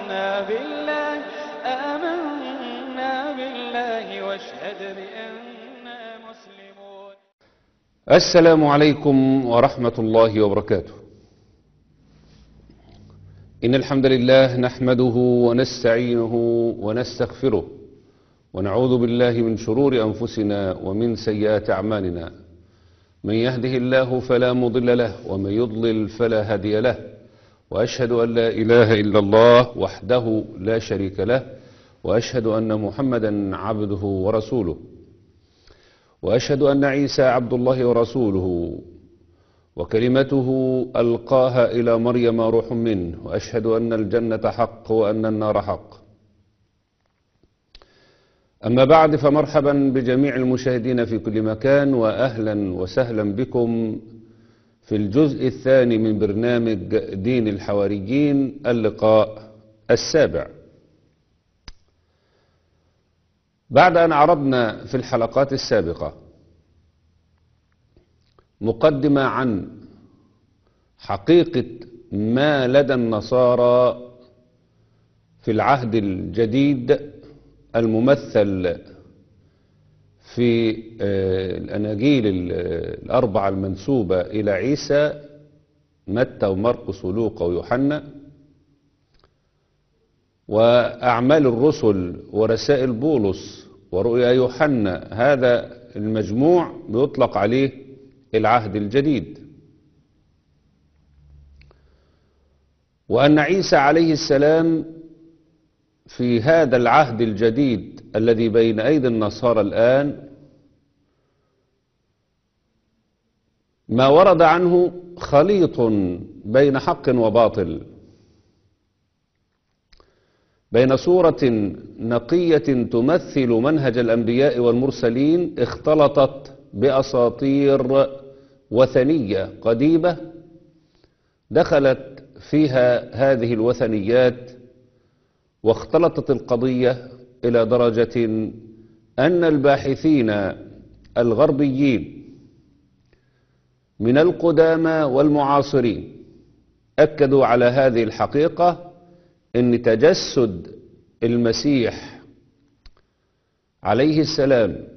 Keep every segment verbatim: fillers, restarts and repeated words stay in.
آمنا بالله آمنا بالله واشهد بأننا مسلمون. السلام عليكم ورحمة الله وبركاته. إن الحمد لله نحمده ونستعينه ونستغفره ونعوذ بالله من شرور أنفسنا ومن سيئات أعمالنا. من يهده الله فلا مضل له ومن يضلل فلا هادي له، وأشهد أن لا إله إلا الله وحده لا شريك له، وأشهد أن محمدا عبده ورسوله، وأشهد أن عيسى عبد الله ورسوله وكلمته ألقاها إلى مريم روح منه، وأشهد أن الجنة حق وأن النار حق. أما بعد، فمرحبا بجميع المشاهدين في كل مكان، وأهلا وسهلا بكم في الجزء الثاني من برنامج دين الحواريين، اللقاء السابع. بعد أن عرضنا في الحلقات السابقة مقدمة عن حقيقة ما لدى النصارى في العهد الجديد الممثل في الأناجيل الأربعة المنسوبة إلى عيسى، متى ومرقس ولوقا ويوحنا، وأعمال الرسل ورسائل بولس ورؤيا يوحنا. هذا المجموع بيطلق عليه العهد الجديد. وأن عيسى عليه السلام في هذا العهد الجديد الذي بين أيدي النصارى الآن ما ورد عنه خليط بين حق وباطل، بين صورة نقية تمثل منهج الأنبياء والمرسلين اختلطت بأساطير وثنية قديمة دخلت فيها هذه الوثنيات، واختلطت القضية إلى درجة أن الباحثين الغربيين من القدامى والمعاصرين أكدوا على هذه الحقيقة، أن تجسد المسيح عليه السلام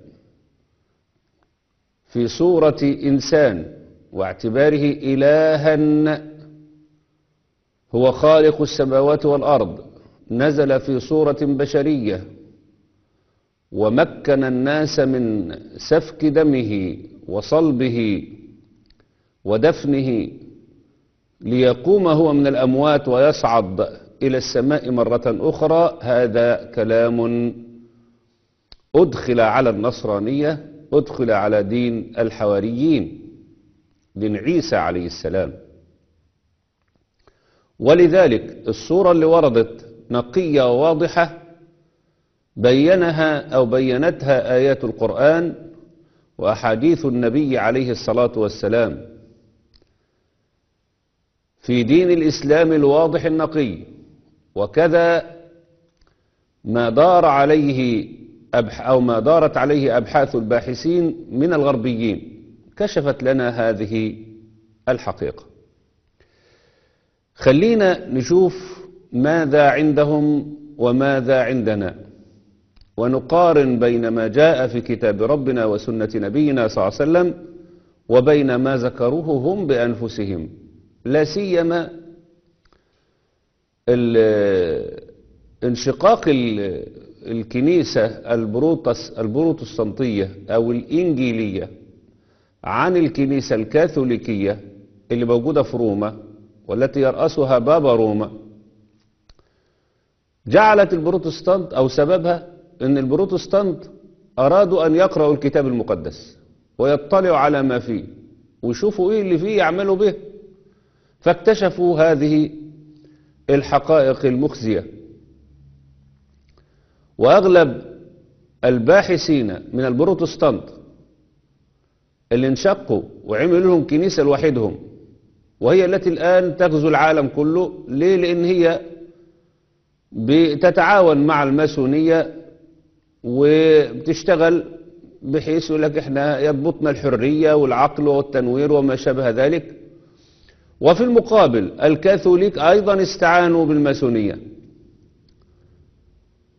في صورة إنسان واعتباره إلها هو خالق السماوات والأرض، نزل في صورة بشرية ومكن الناس من سفك دمه وصلبه ودفنه ليقوم هو من الأموات ويصعد إلى السماء مرة أخرى. هذا كلام أدخل على النصرانية، أدخل على دين الحواريين، دين عيسى عليه السلام. ولذلك الصورة اللي وردت نقية وواضحة بينها أو بينتها آيات القرآن وأحاديث النبي عليه الصلاة والسلام في دين الإسلام الواضح النقي. وكذا ما دار عليه أو ما دارت عليه أبحاث الباحثين من الغربيين كشفت لنا هذه الحقيقة. خلينا نشوف ماذا عندهم وماذا عندنا، ونقارن بين ما جاء في كتاب ربنا وسنة نبينا صلى الله عليه وسلم وبين ما ذكروه هم بأنفسهم، لا سيما انشقاق الكنيسة البروتستانتية أو الإنجيلية عن الكنيسة الكاثوليكية اللي موجودة في روما والتي يرأسها بابا روما. جعلت البروتستانت أو سببها أن البروتستانت أرادوا أن يقرأوا الكتاب المقدس ويطلعوا على ما فيه ويشوفوا إيه اللي فيه يعملوا به، فاكتشفوا هذه الحقائق المخزية. وأغلب الباحثين من البروتستانت اللي انشقوا وعملوا لهم كنيسة لوحدهم، وهي التي الآن تغزو العالم كله. ليه؟ لأن هي بتتعاون مع الماسونية وبتشتغل بحيث يقول لك احنا يضبطنا الحرية والعقل والتنوير وما شابه ذلك. وفي المقابل الكاثوليك أيضا استعانوا بالماسونية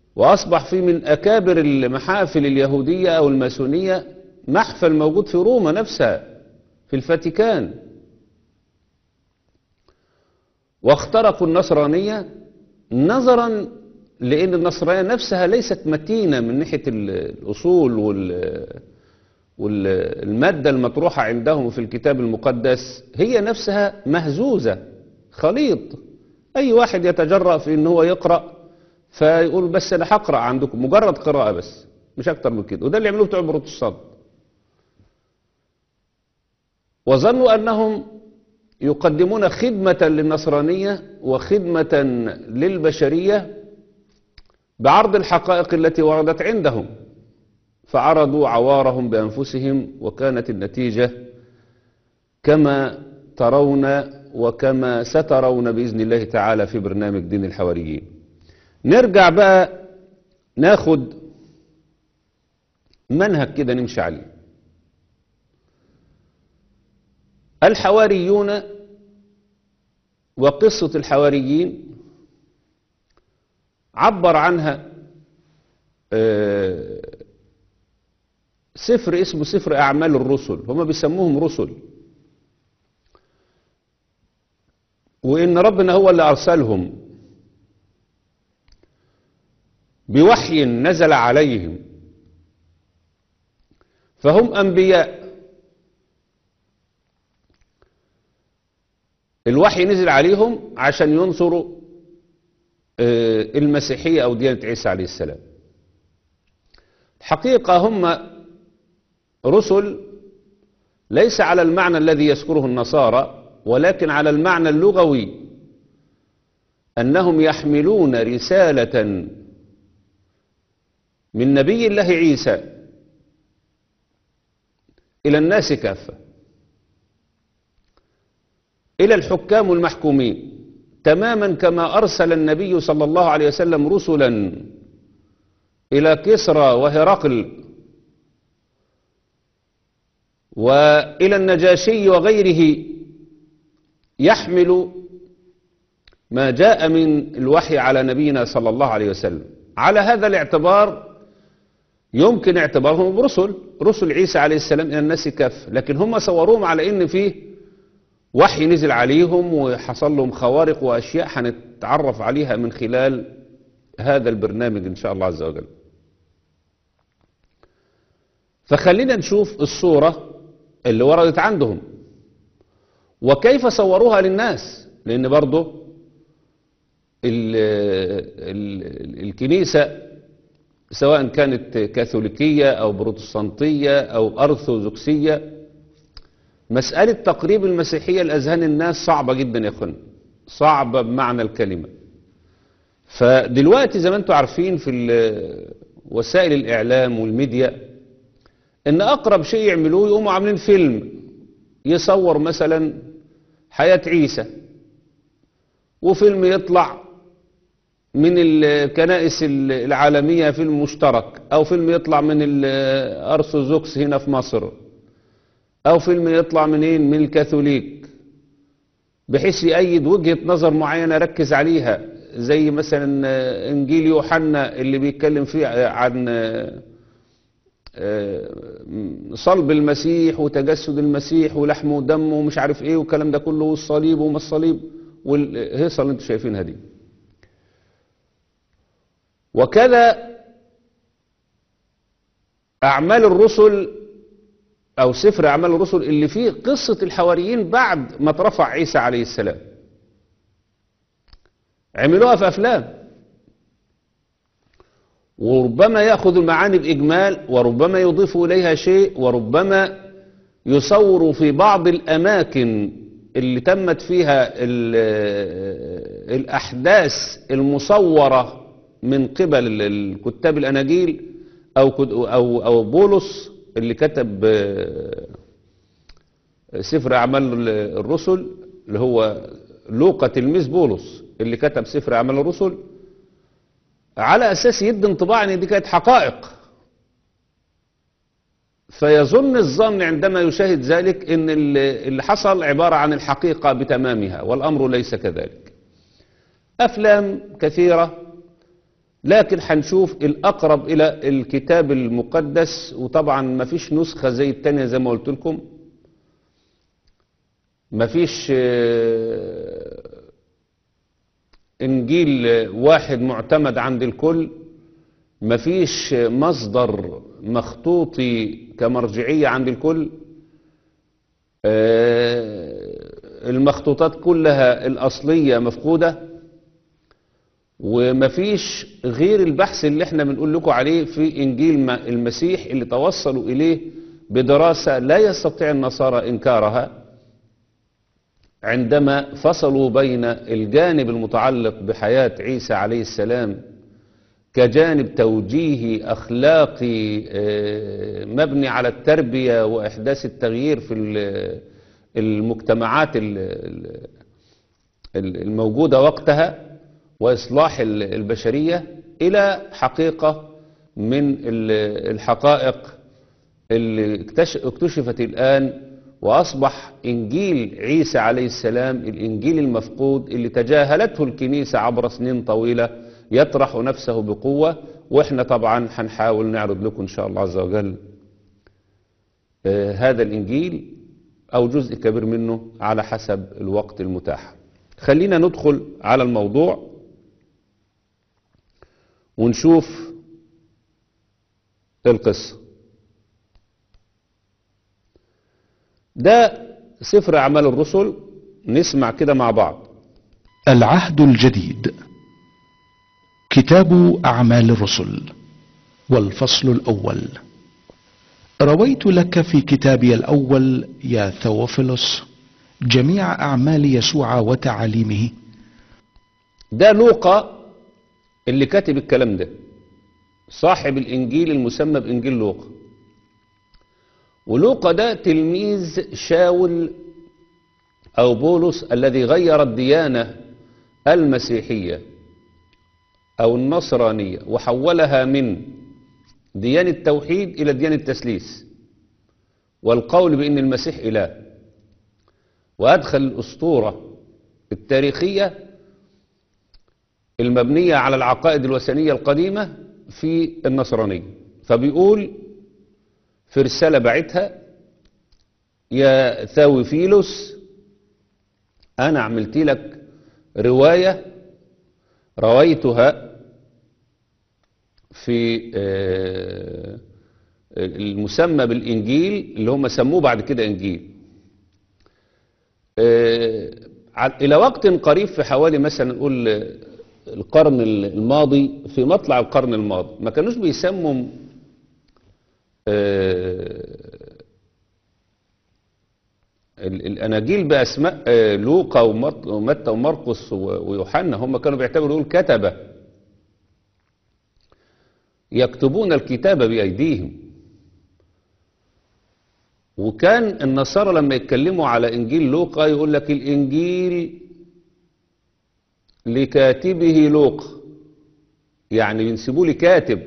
وأصبح في من أكابر المحافل اليهودية أو الماسونية محفل موجود في روما نفسها في الفاتيكان. واخترقوا النصرانية نظرا لأن النصرانية نفسها ليست متينة من ناحية الأصول والمادة المطروحة عندهم في الكتاب المقدس، هي نفسها مهزوزة خليط. أي واحد يتجرأ في أنه هو يقرأ فيقول بس أنا هقرأ عندكم، مجرد قراءة بس مش أكتر من كده. وده اللي عملوه بتوع البروتستانت، وظنوا أنهم يقدمون خدمة للنصرانية وخدمة للبشرية بعرض الحقائق التي وردت عندهم، فعرضوا عوارهم بأنفسهم، وكانت النتيجة كما ترون وكما سترون بإذن الله تعالى في برنامج دين الحواريين. نرجع بقى ناخد منهج كده نمشي عليه. الحواريون وقصة الحواريين عبر عنها سفر اسمه سفر أعمال الرسل. هم بيسموهم رسل، وإن ربنا هو اللي أرسلهم بوحي نزل عليهم، فهم أنبياء. الوحي نزل عليهم عشان ينصروا المسيحية أو ديانة عيسى عليه السلام. الحقيقة هم رسل ليس على المعنى الذي يذكره النصارى، ولكن على المعنى اللغوي، أنهم يحملون رسالة من نبي الله عيسى إلى الناس كافة، إلى الحكام والمحكومين، تماما كما أرسل النبي صلى الله عليه وسلم رسلا إلى كسرى وهرقل وإلى النجاشي وغيره، يحمل ما جاء من الوحي على نبينا صلى الله عليه وسلم. على هذا الاعتبار يمكن اعتبارهم برسل، رسل عيسى عليه السلام إلى الناس كافة، لكن هم صوروهم على إن فيه وحي نزل عليهم وحصل لهم خوارق وأشياء هنتعرف عليها من خلال هذا البرنامج إن شاء الله عز وجل. فخلينا نشوف الصورة اللي وردت عندهم وكيف صوروها للناس، لأن برضو ال ال الكنيسة سواء كانت كاثوليكية أو بروتستانتية أو أرثوذكسية، مسألة تقريب المسيحية لأذهان الناس صعبة جدا يا أخوان، صعبة بمعنى الكلمة. فدلوقتي زي ما انتم عارفين في وسائل الإعلام والميديا إن أقرب شيء يعملوه يقوموا عاملين فيلم يصور مثلا حياة عيسى، وفيلم يطلع من الكنائس العالمية فيلم مشترك، أو فيلم يطلع من الأرثوذكس هنا في مصر، أو فيلم يطلع منين من الكاثوليك، بحيث يأيد وجهة نظر معينة ركز عليها، زي مثلا إنجيل يوحنا اللي بيتكلم فيه عن صلب المسيح وتجسد المسيح ولحمه ودمه ومش عارف ايه والكلام ده كله، والصليب وما الصليب والهيصة اللي انتم شايفينها دي. وكذا أعمال الرسل أو سفر أعمال الرسل اللي فيه قصة الحواريين بعد ما اترفع عيسى عليه السلام، عملوها في أفلام، وربما يأخذ المعاني بإجمال، وربما يضيف إليها شيء، وربما يصور في بعض الأماكن اللي تمت فيها الأحداث المصورة من قبل الكتاب الأناجيل أو أو أو بولس اللي كتب سفر أعمال الرسل، اللي هو لوقا تلميذ بولس اللي كتب سفر أعمال الرسل، على أساس يدي انطباع ان دي كانت حقائق، فيظن الظن عندما يشاهد ذلك ان اللي حصل عبارة عن الحقيقة بتمامها، والأمر ليس كذلك. أفلام كثيرة لكن هنشوف الأقرب إلى الكتاب المقدس، وطبعا ما فيش نسخة زي التانية زي ما قلت لكم، ما فيش إنجيل واحد معتمد عند الكل، ما فيش مصدر مخطوطي كمرجعية عند الكل. المخطوطات كلها الأصلية مفقودة، ومفيش غير البحث اللي احنا بنقول لكم عليه في إنجيل المسيح اللي توصلوا إليه بدراسة لا يستطيع النصارى إنكارها، عندما فصلوا بين الجانب المتعلق بحياة عيسى عليه السلام كجانب توجيهي أخلاقي مبني على التربية وإحداث التغيير في المجتمعات الموجودة وقتها وإصلاح البشرية، إلى حقيقة من الحقائق اللي اكتشفت الآن، وأصبح إنجيل عيسى عليه السلام الإنجيل المفقود اللي تجاهلته الكنيسة عبر سنين طويلة يطرح نفسه بقوة. وإحنا طبعا هنحاول نعرض لكم إن شاء الله عز وجل آه هذا الإنجيل أو جزء كبير منه على حسب الوقت المتاح. خلينا ندخل على الموضوع ونشوف القصة. ده سفر أعمال الرسل، نسمع كده مع بعض. العهد الجديد، كتاب أعمال الرسل، والفصل الأول. رويت لك في كتابي الأول يا ثوفيلوس جميع أعمال يسوع وتعاليمه. ده لوقا اللي كاتب الكلام ده، صاحب الإنجيل المسمى بإنجيل لوقا. ولوقا ده تلميذ شاول أو بولس الذي غير الديانة المسيحية أو النصرانية وحولها من ديانة التوحيد إلى ديانة التثليث والقول بأن المسيح إله، وأدخل الأسطورة التاريخية المبنية على العقائد الوثنية القديمة في النصرانية. فبيقول في رسالة بعتها: يا ثاوفيلوس، أنا عملت لك رواية رويتها في المسمى بالإنجيل اللي هم سموه بعد كده إنجيل. إلى وقت قريب، في حوالي مثلا نقول القرن الماضي، في مطلع القرن الماضي، ما كانوش بيسموا الأناجيل بأسماء لوقا ومتى ومرقس ويوحنا، هم كانوا بيعتبروا دول كتبة يكتبون الكتاب بأيديهم. وكان النصارى لما يتكلموا على إنجيل لوقا يقول لك الإنجيل لكاتبه لوقا، يعني بينسبوه لكاتب.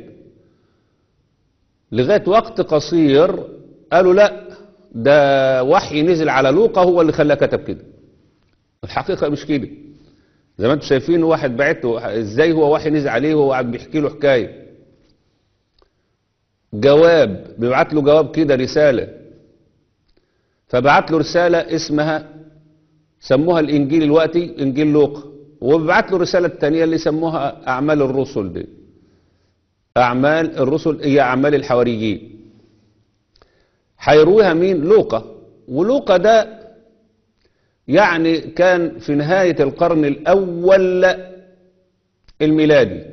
لغاية وقت قصير قالوا لا، ده وحي نزل على لوقا هو اللي خلاه كتب كده. الحقيقة مش كده، زي ما انتم شايفين واحد بعته ازاي هو وحي نزل عليه وهو قاعد بيحكي له حكاية، جواب بيبعت له جواب كده رسالة، فبعت له رسالة اسمها سموها الإنجيل الوقتي إنجيل لوقا، وبيبعت له رسالة تانية اللي سموها أعمال الرسل. دي أعمال الرسل هي أعمال الحواريين، هيرويها مين؟ لوقا. ولوقا ده يعني كان في نهاية القرن الأول الميلادي،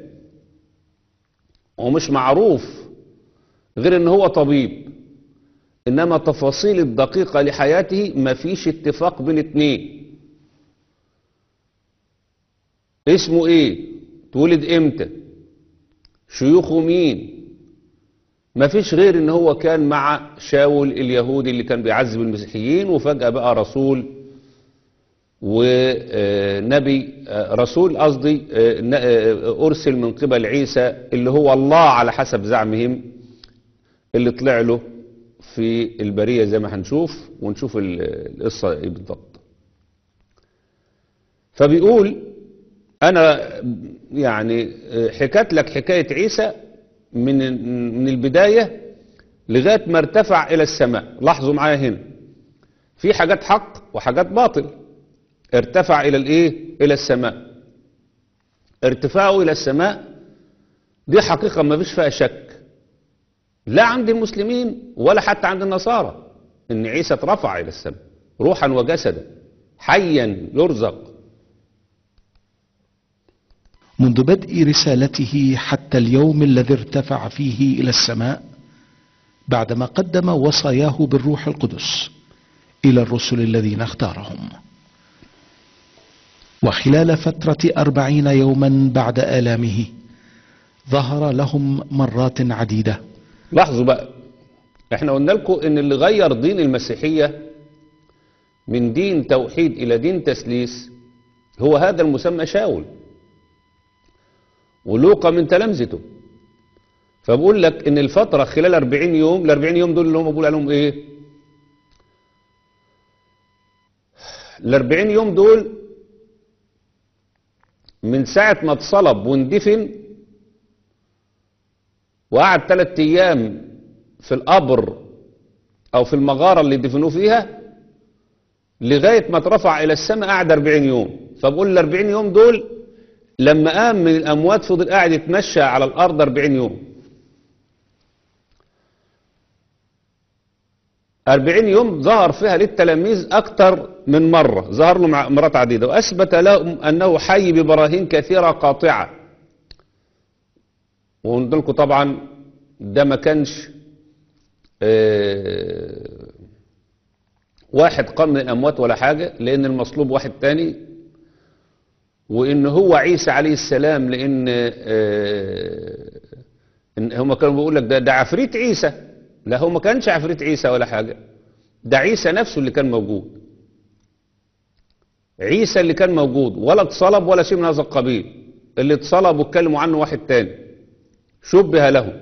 ومش معروف غير ان هو طبيب، انما تفاصيل الدقيقة لحياته ما فيش اتفاق بين اتنين. اسمه ايه؟ تولد امتى؟ شيوخه مين؟ ما فيش غير ان هو كان مع شاول اليهودي اللي كان بيعذب المسيحيين، وفجأة بقى رسول ونبي، رسول قصدي ارسل من قبل عيسى اللي هو الله على حسب زعمهم، اللي طلع له في البرية زي ما هنشوف، ونشوف القصة ايه بالضبط. فبيقول أنا يعني حكيت لك حكاية عيسى من من البداية لغاية ما ارتفع إلى السماء. لاحظوا معايا هنا في حاجات حق وحاجات باطل. ارتفع إلى الإيه؟ إلى السماء. ارتفاعه إلى السماء دي حقيقة ما فيش فيها شك، لا عند المسلمين ولا حتى عند النصارى، إن عيسى اترفع إلى السماء روحا وجسدا حيا يرزق. منذ بدء رسالته حتى اليوم الذي ارتفع فيه إلى السماء، بعدما قدم وصاياه بالروح القدس إلى الرسل الذين اختارهم. وخلال فترة أربعين يوما بعد آلامه ظهر لهم مرات عديدة. لاحظوا بقى، احنا قلنا لكم ان اللي غير دين المسيحية من دين توحيد الى دين تثليث هو هذا المسمى شاول، ولوقا من تلامذته. فبقول لك ان الفترة خلال أربعين يوم، الأربعين يوم دول اللي هم بقول عليهم ايه؟ الأربعين يوم دول من ساعة ما اتصلب واندفن وقعد ثلاث ايام في القبر او في المغارة اللي دفنوه فيها لغاية ما اترفع الى السماء قعد أربعين يوم. فبقول الأربعين يوم دول لما قام من الاموات فضل قاعد يتمشى على الارض أربعين يوم. أربعين يوم ظهر فيها للتلاميذ اكتر من مرة، ظهر له مع مرات عديدة، واثبت لهم انه حي ببراهين كثيرة قاطعة. وقلت لكم طبعا ده ما كانش اه واحد قام من الاموات ولا حاجة، لان المصلوب واحد تاني، وان هو عيسى عليه السلام، لان اه إن هم كانوا بيقول لك ده, ده عفريت عيسى. لا، هو ما كانش عفريت عيسى ولا حاجة، ده عيسى نفسه اللي كان موجود. عيسى اللي كان موجود، ولا اتصلب ولا شيء من هذا القبيل. اللي اتصلب واتكلموا عنه واحد تاني شبه له.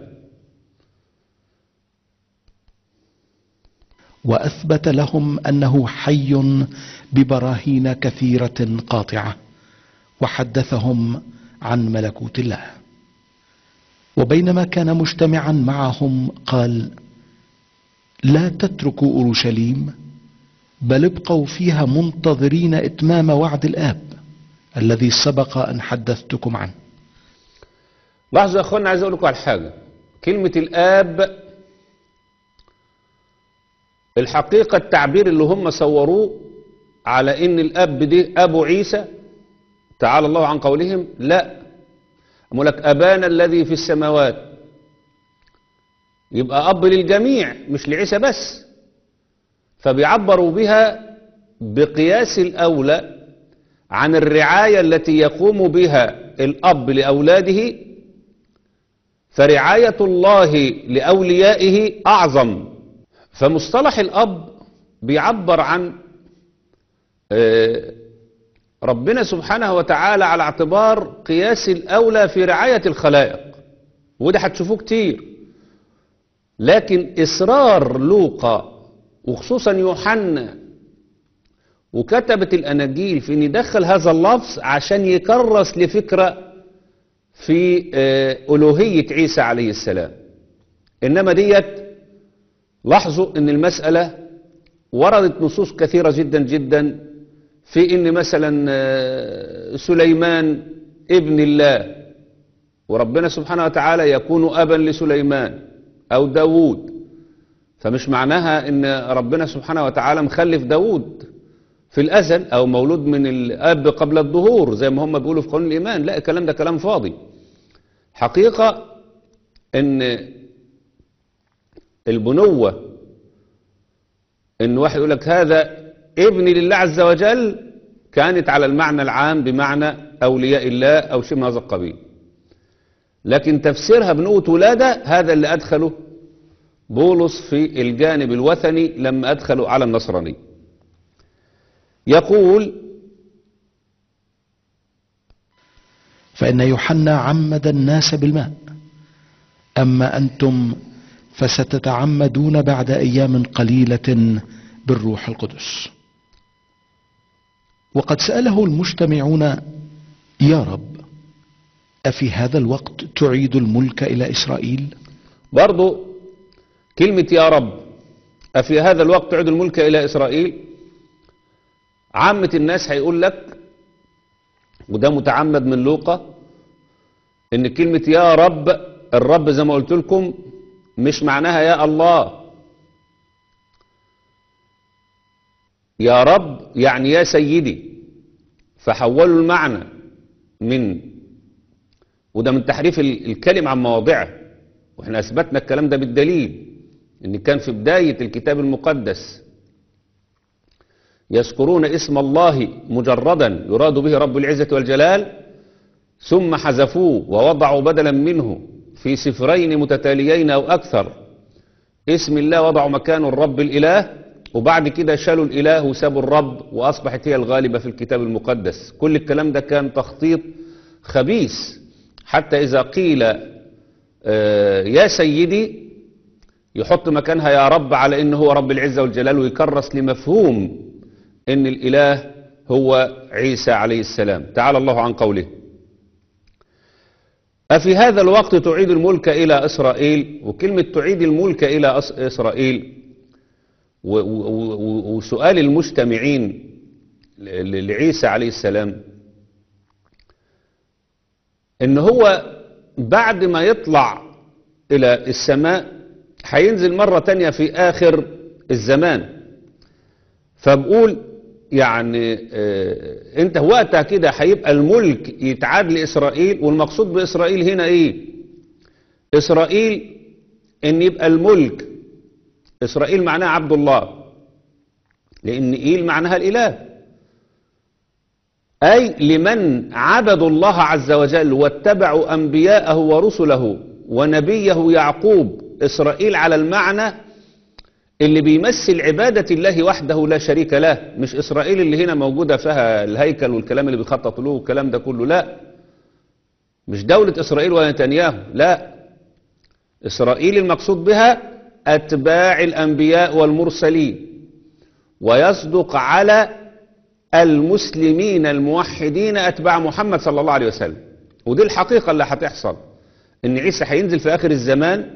وأثبت لهم أنه حي ببراهين كثيرة قاطعة، وحدثهم عن ملكوت الله. وبينما كان مجتمعا معهم قال: لا تتركوا أورشليم، بل ابقوا فيها منتظرين إتمام وعد الآب الذي سبق أن حدثتكم عنه. لاحظوا يا أخوانا، عايز أقول لكم على حاجة. كلمة الآب الحقيقة التعبير اللي هم صوروه على إن الآب ده أبو عيسى تعالى الله عن قولهم، لا، أقول لك أبانا الذي في السماوات، يبقى أب للجميع مش لعيسى بس. فبيعبروا بها بقياس الأولى عن الرعاية التي يقوم بها الأب لأولاده، فرعاية الله لأوليائه أعظم. فمصطلح الأب بيعبر عن ربنا سبحانه وتعالى على اعتبار قياس الأولى في رعاية الخلائق، وده هتشوفوه كتير. لكن إصرار لوقا وخصوصا يوحنا وكتبت الأناجيل في أن يدخل هذا اللفظ عشان يكرس لفكرة في ألوهية عيسى عليه السلام. إنما ديت لاحظوا أن المسألة وردت نصوص كثيرة جدا جدا في أن مثلا سليمان ابن الله، وربنا سبحانه وتعالى يكون أبا لسليمان أو داود. فمش معناها أن ربنا سبحانه وتعالى مخلف داود في الأزل أو مولود من الأب قبل الظهور زي ما هم بيقولوا في قانون الإيمان. لا، الكلام ده كلام فاضي. حقيقة أن البنوة أن واحد يقول لك هذا ابن لله عز وجل كانت على المعنى العام بمعنى أولياء الله أو شيء من هذا القبيل. لكن تفسيرها بنوة ولادة هذا اللي أدخله بولس في الجانب الوثني لما أدخلوا على النصراني. يقول: فإن يوحنا عمد الناس بالماء، أما أنتم فستتعمدون بعد أيام قليلة بالروح القدس. وقد سأله المجتمعون يا رب، أفي هذا الوقت تعيد الملك إلى إسرائيل؟ برضو كلمة يا رب أفي هذا الوقت تعيد الملك إلى إسرائيل، عامة الناس هيقول لك، وده متعمد من لوقا، إن كلمة يا رب، الرب زي ما قلت لكم مش معناها يا الله. يا رب يعني يا سيدي، فحولوا المعنى من، وده من تحريف الكلم عن مواضعه، واحنا اثبتنا الكلام ده بالدليل، ان كان في بداية الكتاب المقدس يذكرون اسم الله مجردا يراد به رب العزة والجلال، ثم حذفوه ووضعوا بدلا منه في سفرين متتاليين او اكثر اسم الله، وضعوا مكانه الرب الاله، وبعد كده شالوا الاله وسابوا الرب، واصبحت هي الغالبة في الكتاب المقدس. كل الكلام ده كان تخطيط خبيث، حتى اذا قيل آه يا سيدي يحط مكانها يا رب، على انه هو رب العزة والجلال، ويكرس لمفهوم ان الاله هو عيسى عليه السلام. تعالى الله عن قوله أفي هذا الوقت تعيد الملك إلى إسرائيل. وكلمة تعيد الملك إلى إسرائيل وسؤال المستمعين لعيسى عليه السلام، إن هو بعد ما يطلع إلى السماء هينزل مرة تانية في آخر الزمان. فبقول يعني اه انت وقتها كده هيبقى الملك يتعاد لإسرائيل. والمقصود بإسرائيل هنا ايه؟ إسرائيل ان يبقى الملك، إسرائيل معناها عبد الله، لأن إيل معناها الإله، أي لمن عبدوا الله عز وجل واتبعوا أنبياءه ورسله ونبيه يعقوب. إسرائيل على المعنى اللي بيمثل عبادة الله وحده لا شريك له، مش إسرائيل اللي هنا موجودة فيها الهيكل والكلام اللي بيخطط له والكلام ده كله، لا، مش دولة إسرائيل ونتنياهو، لا، إسرائيل المقصود بها أتباع الأنبياء والمرسلين، ويصدق على المسلمين الموحدين أتباع محمد صلى الله عليه وسلم. ودي الحقيقة اللي هتحصل، إن عيسى هينزل في آخر الزمان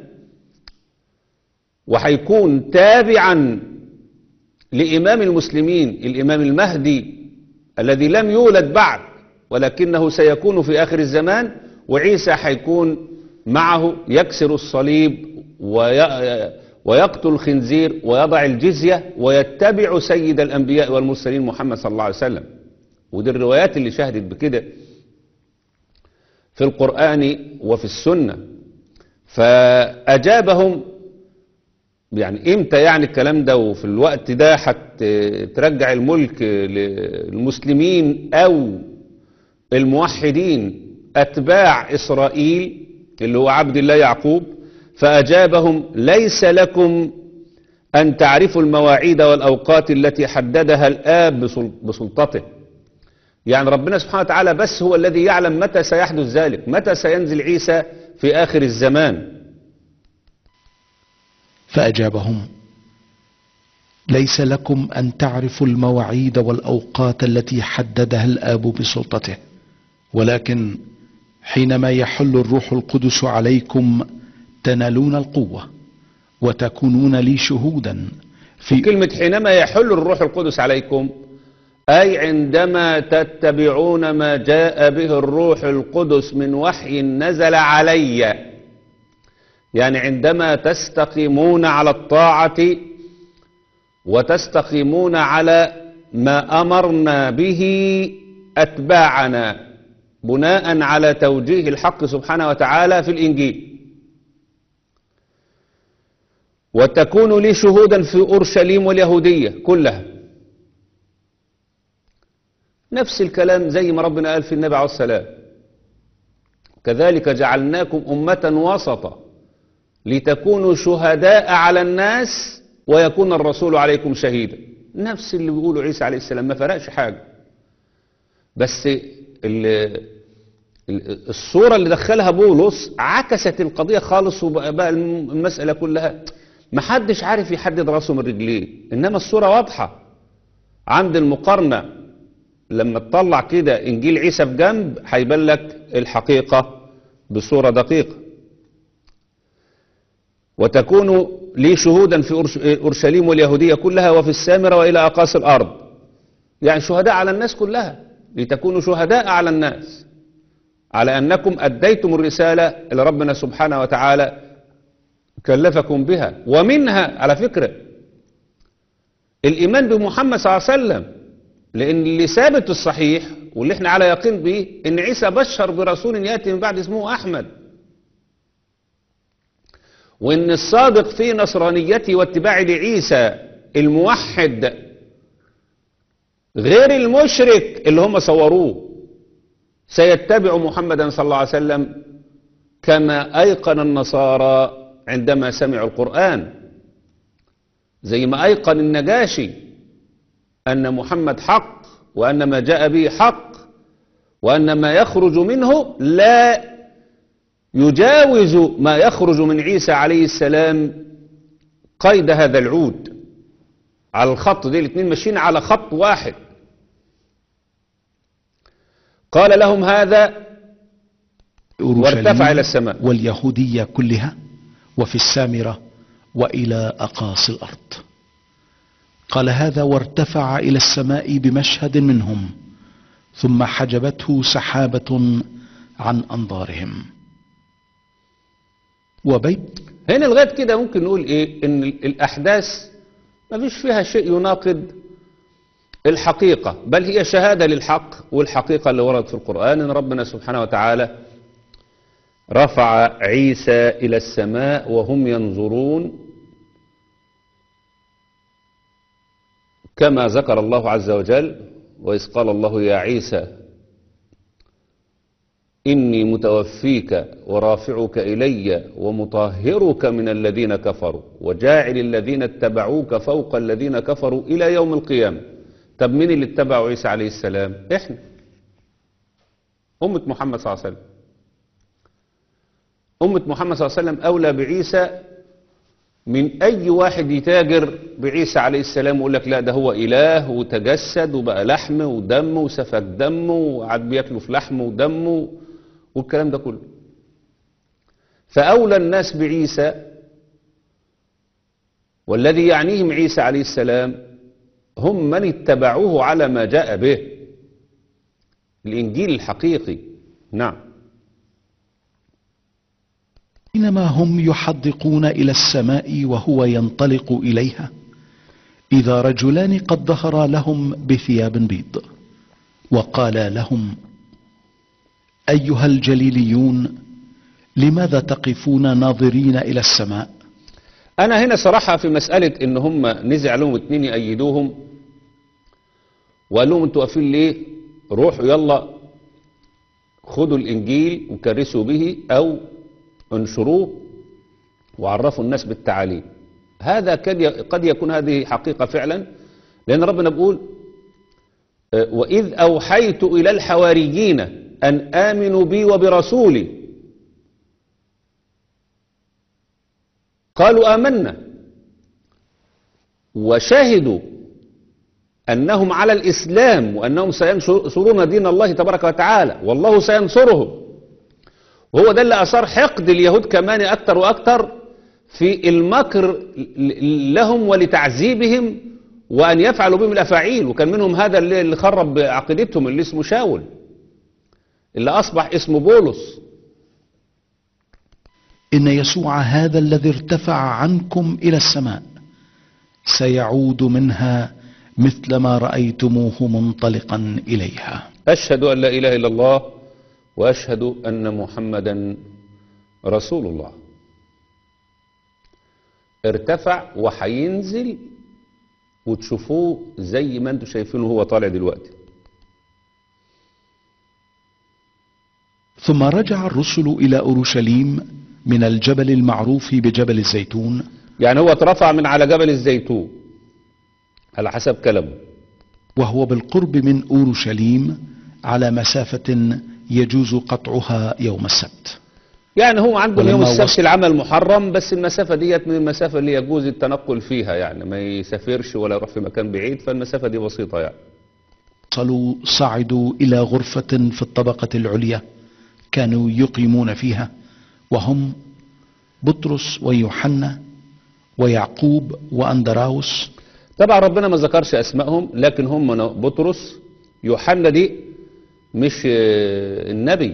وهيكون تابعا لإمام المسلمين، الإمام المهدي الذي لم يولد بعد ولكنه سيكون في آخر الزمان، وعيسى هيكون معه يكسر الصليب ويقتل الخنزير ويضع الجزية ويتبع سيد الأنبياء والمرسلين محمد صلى الله عليه وسلم. ودي الروايات اللي شهدت بكده في القرآن وفي السنة. فأجابهم يعني امتى يعني الكلام ده، وفي الوقت ده هترجع الملك للمسلمين او الموحدين اتباع اسرائيل اللي هو عبد الله يعقوب. فاجابهم ليس لكم ان تعرفوا المواعيد والاوقات التي حددها الاب بسلطته. يعني ربنا سبحانه وتعالى بس هو الذي يعلم متى سيحدث ذلك، متى سينزل عيسى في اخر الزمان. فأجابهم ليس لكم أن تعرفوا المواعيد والأوقات التي حددها الآب بسلطته، ولكن حينما يحل الروح القدس عليكم تنالون القوة وتكونون لي شهودا. في كلمة حينما يحل الروح القدس عليكم، أي عندما تتبعون ما جاء به الروح القدس من وحي نزل علي، يعني عندما تستقيمون على الطاعة وتستقيمون على ما أمرنا به أتباعنا بناء على توجيه الحق سبحانه وتعالى في الإنجيل. وتكونوا لي شهودا في أورشليم واليهودية كلها. نفس الكلام زي ما ربنا قال في النبي عليه السلام، كذلك جعلناكم أمة وسطا لتكونوا شهداء على الناس ويكون الرسول عليكم شهيدا. نفس اللي بيقوله عيسى عليه السلام، ما فرقش حاجة، بس الصورة اللي دخلها بولس عكست القضية خالص، وبقى المسألة كلها ما حدش عارف يحدد راسه من رجليه، إنما الصورة واضحة عند المقارنة لما تطلع كده انجيل عيسى في جنب هيبان لك الحقيقة بصورة دقيقة. وتكون لي شهودا في أورشليم واليهودية كلها وفي السامرة وإلى أقاصي الأرض، يعني شهداء على الناس كلها، لتكونوا شهداء على الناس على أنكم أديتم الرسالة اللي ربنا سبحانه وتعالى كلفكم بها. ومنها على فكرة الإيمان بمحمد صلى الله عليه وسلم، لأن اللي ثابت الصحيح واللي احنا على يقين به إن عيسى بشر برسول يأتي من بعد اسمه أحمد، وإن الصادق في نصرانيته واتباعه لعيسى الموحد غير المشرك اللي هم صوروه سيتبع محمدا صلى الله عليه وسلم كما أيقن النصارى عندما سمعوا القرآن، زي ما أيقن النجاشي أن محمد حق وأن ما جاء به حق وأن ما يخرج منه لا يجاوز ما يخرج من عيسى عليه السلام قيد هذا العود على الخط دي، الاثنين ماشيين على خط واحد. قال لهم هذا وارتفع إلى السماء واليهودية كلها وفي السامرة وإلى أقاصي الأرض. قال هذا وارتفع إلى السماء بمشهد منهم ثم حجبته سحابة عن أنظارهم. وبيت هنا لغاية كده ممكن نقول إيه؟ إن الأحداث ما فيش فيها شيء يناقض الحقيقة، بل هي شهادة للحق والحقيقة اللي وردت في القرآن، إن ربنا سبحانه وتعالى رفع عيسى إلى السماء وهم ينظرون كما ذكر الله عز وجل: وإذ قال الله يا عيسى إني متوفيك ورافعك إلي ومطهرك من الذين كفروا وجاعل الذين اتبعوك فوق الذين كفروا إلى يوم القيامة. طب مين اللي اتبعوا عيسى عليه السلام؟ إحنا أمة محمد صلى الله عليه وسلم. أمة محمد صلى الله عليه وسلم أولى بعيسى من أي واحد يتاجر بعيسى عليه السلام ويقول لك لا ده هو إله وتجسد وبقى لحم ودم وسفك دم وقعد بياكلوا في لحمه ودمه والكلام ده كله. فأولى الناس بعيسى والذي يعنيهم عيسى عليه السلام هم من اتبعوه على ما جاء به، الإنجيل الحقيقي. نعم. بينما هم يحدقون إلى السماء وهو ينطلق إليها إذا رجلان قد ظهرا لهم بثياب بيض وقال لهم أيها الجليليون لماذا تقفون ناظرين إلى السماء؟ أنا هنا صراحة في مسألة إن هم نزع لهم اتنين يأيدوهم وقال لهم انتوا واقفين ليه؟ روحوا يلا خدوا الإنجيل وكرسوا به أو انشروه وعرفوا الناس بالتعاليم. هذا قد يكون هذه حقيقة فعلا، لأن ربنا بيقول وإذ أوحيت إلى الحواريين أن آمنوا بي وبرسولي قالوا آمنا وشهدوا أنهم على الإسلام وأنهم سينصرون دين الله تبارك وتعالى والله سينصرهم. وهو ده اللي أثار حقد اليهود كمان أكتر وأكتر في المكر لهم ولتعذيبهم وأن يفعلوا بهم الأفاعيل. وكان منهم هذا اللي خرب عقيدتهم اللي اسمه شاول اللي أصبح اسمه بولس. إن يسوع هذا الذي ارتفع عنكم إلى السماء سيعود منها مثل ما رأيتموه منطلقا إليها. أشهد أن لا إله إلا الله وأشهد أن محمدا رسول الله. ارتفع وحينزل وتشوفوه زي ما انتم شايفينه هو طالع دلوقتي. ثم رجع الرسل إلى أورشليم من الجبل المعروف بجبل الزيتون. يعني هو اترفع من على جبل الزيتون على حسب كلامه، وهو بالقرب من أورشليم على مسافة يجوز قطعها يوم السبت. يعني هو عندهم يوم السبت وصل... العمل محرم، بس المسافة ديت من المسافة اللي يجوز التنقل فيها، يعني ما يسافرش ولا يروح في مكان بعيد، فالمسافة دي بسيطة يعني. وصلوا صعدوا إلى غرفة في الطبقة العليا كانوا يقيمون فيها، وهم بطرس ويوحنا ويعقوب وأندراوس. طبعا ربنا ما ذكرش اسمائهم، لكن هم بطرس. يوحنا دي مش آه، النبي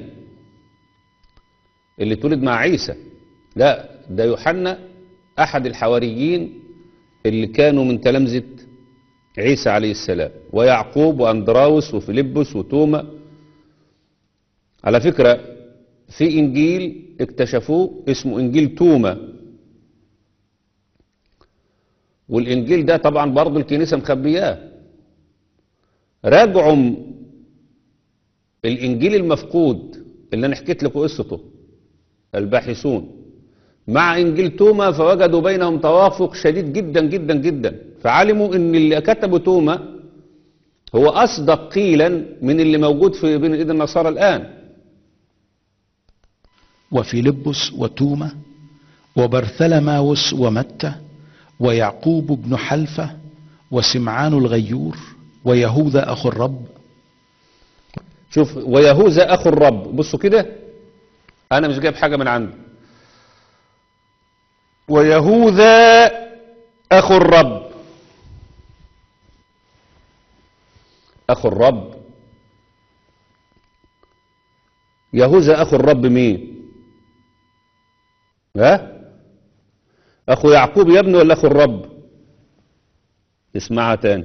اللي اتولد مع عيسى، لا، ده يوحنا احد الحواريين اللي كانوا من تلامذة عيسى عليه السلام، ويعقوب واندراوس وفيلبس وتوما. على فكرة في انجيل اكتشفوه اسمه انجيل توما، والانجيل ده طبعا برضه الكنيسة مخبياه. راجعوا الانجيل المفقود اللي انا حكيت لكم قصته الباحثون مع انجيل توما، فوجدوا بينهم توافق شديد جدا جدا جدا، فعلموا ان اللي كتبه توما هو اصدق قيلا من اللي موجود في بين ايد النصارى الان. وفيلبس وتوما وبرثلماوس ومتى ويعقوب بن حلفة وسمعان الغيور ويهوذا أخو الرب. شوف، ويهوذا اخو الرب، بصوا كده، انا مش جايب حاجة من عندي. ويهوذا اخو الرب، اخو الرب. يهوذا اخو الرب مين؟ ها؟ اخو يعقوب يا ابني ولا اخو الرب؟ اسمعها تاني.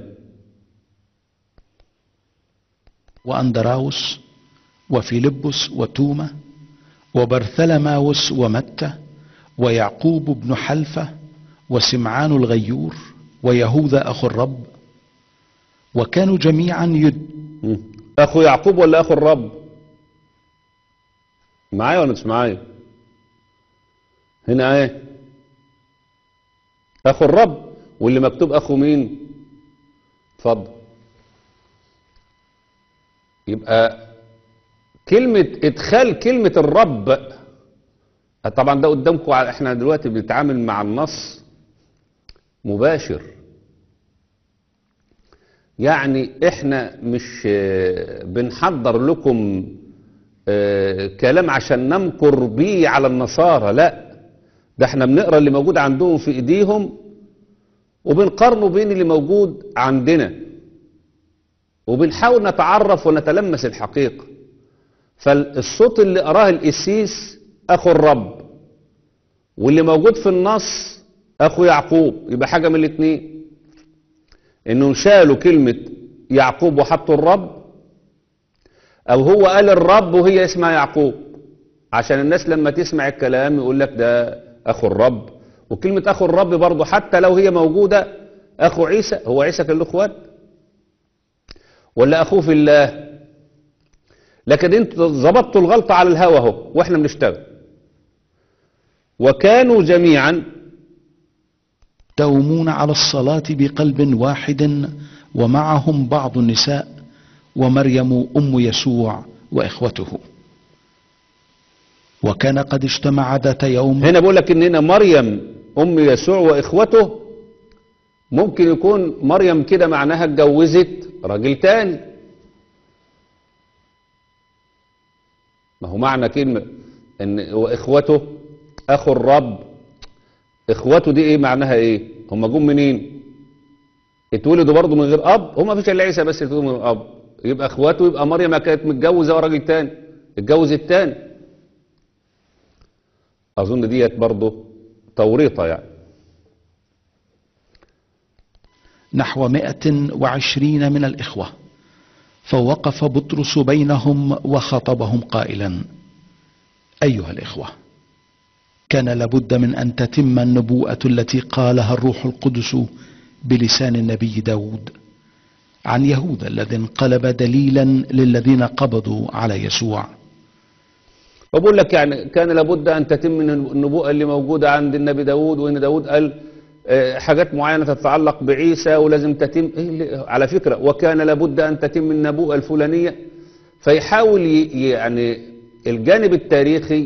وأندراوس وفيلبس وتوما وبرثلماوس ومتى ويعقوب بن حلفة وسمعان الغيور ويهوذا أخو الرب، وكانوا جميعا يد. اخو يعقوب ولا اخو الرب؟ معايا ولا مش معايا؟ هنا ايه؟ اخو الرب، واللي مكتوب اخو مين؟ اتفضل. يبقى كلمة ادخال كلمة الرب، طبعا ده قدامكم، احنا دلوقتي بنتعامل مع النص مباشر، يعني احنا مش بنحضر لكم اه كلام عشان نمكر بيه على النصارى، لا، ده احنا بنقرا اللي موجود عندهم في ايديهم وبنقارنه بين اللي موجود عندنا، وبنحاول نتعرف ونتلمس الحقيقة. فالصوت اللي قراه القسيس اخو الرب، واللي موجود في النص اخو يعقوب، يبقى حاجة من الاتنين، انه شالوا كلمة يعقوب وحطوا الرب، او هو قال الرب وهي اسمها يعقوب، عشان الناس لما تسمع الكلام يقول لك ده اخو الرب. وكلمة اخو الرب برضو حتى لو هي موجودة، اخو عيسى، هو عيسى كان له اخوات ولا اخوه في الله؟ لكن انتوا ظبطتوا الغلطة على الهوا اهو واحنا بنشتغل. وكانوا جميعا يداومون على الصلاة بقلب واحد، ومعهم بعض النساء ومريم أم يسوع وإخوته. وكان قد اجتمع ذات يوم. هنا بقول لك ان هنا مريم ام يسوع واخوته، ممكن يكون مريم كده معناها اتجوزت راجل تاني. ما هو معنى كلمة ان واخوته اخو الرب، اخوته دي ايه معناها؟ ايه هم جم منين؟ اتولدوا برضه من غير اب؟ هم مفيش الا عيسى بس اتولدوا من غير اب، يبقى اخواته، يبقى مريم كانت متجوزه وراجل تاني اتجوز التاني. اظن ديت برضه توريطه يعني. نحو مائة وعشرين من الإخوة، فوقف بطرس بينهم وخاطبهم قائلا: أيها الإخوة، كان لابد من أن تتم النبوءة التي قالها الروح القدس بلسان النبي داود عن يهوذا الذي انقلب دليلا للذين قبضوا على يسوع. وبقول لك يعني كان لابد أن تتم النبوءة اللي موجودة عند النبي داود، وإن داود قال حاجات معينة تتعلق بعيسى ولازم تتم. على فكرة وكان لابد أن تتم النبوءة الفلانية، فيحاول يعني الجانب التاريخي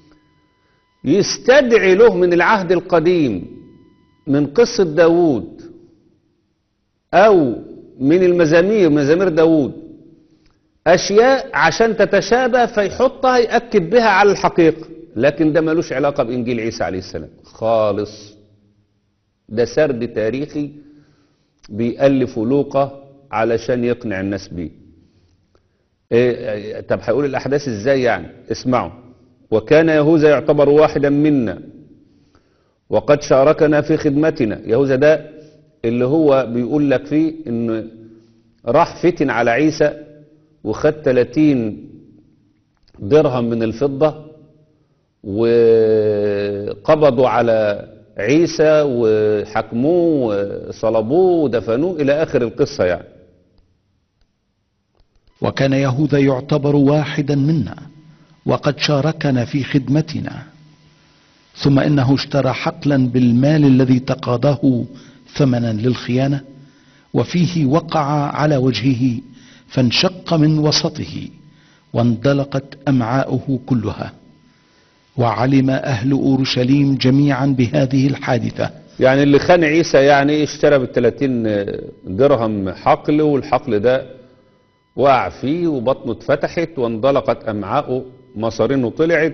يستدعي له من العهد القديم، من قصة داود أو من المزامير مزامير داود أشياء عشان تتشابه فيحطها يأكد بها على الحقيقة، لكن ده ملوش علاقة بإنجيل عيسى عليه السلام خالص. ده سرد تاريخي بيألفوا لوقا علشان يقنع الناس بيه. إيه طب هيقول الأحداث إزاي يعني؟ اسمعوا. وكان يهوذا يعتبر واحدا منا وقد شاركنا في خدمتنا. يهوذا ده اللي هو بيقول لك فيه إن راح فتن على عيسى وخد ثلاثين درهم من الفضة وقبضوا على عيسى وحكموه وصلبوه ودفنوه إلى آخر القصة يعني. وكان يهوذا يعتبر واحدا منا وقد شاركنا في خدمتنا. ثم إنه اشترى حقلا بالمال الذي تقاضاه ثمنا للخيانة، وفيه وقع على وجهه فانشق من وسطه واندلقت أمعاؤه كلها. وعلم أهل أورشليم جميعا بهذه الحادثة. يعني اللي خان عيسى يعني اشترى بالثلاثين درهم حقل، والحقل ده وقع فيه وبطنه اتفتحت واندلقت أمعاؤه، مصارينه طلعت،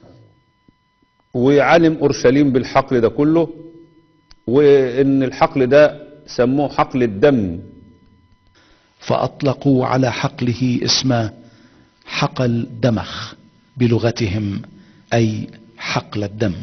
وعلم أورشليم بالحقل ده كله، وإن الحقل ده سموه حقل الدم، فأطلقوا على حقله اسم حقل دمخ بلغتهم، أي حقل الدم.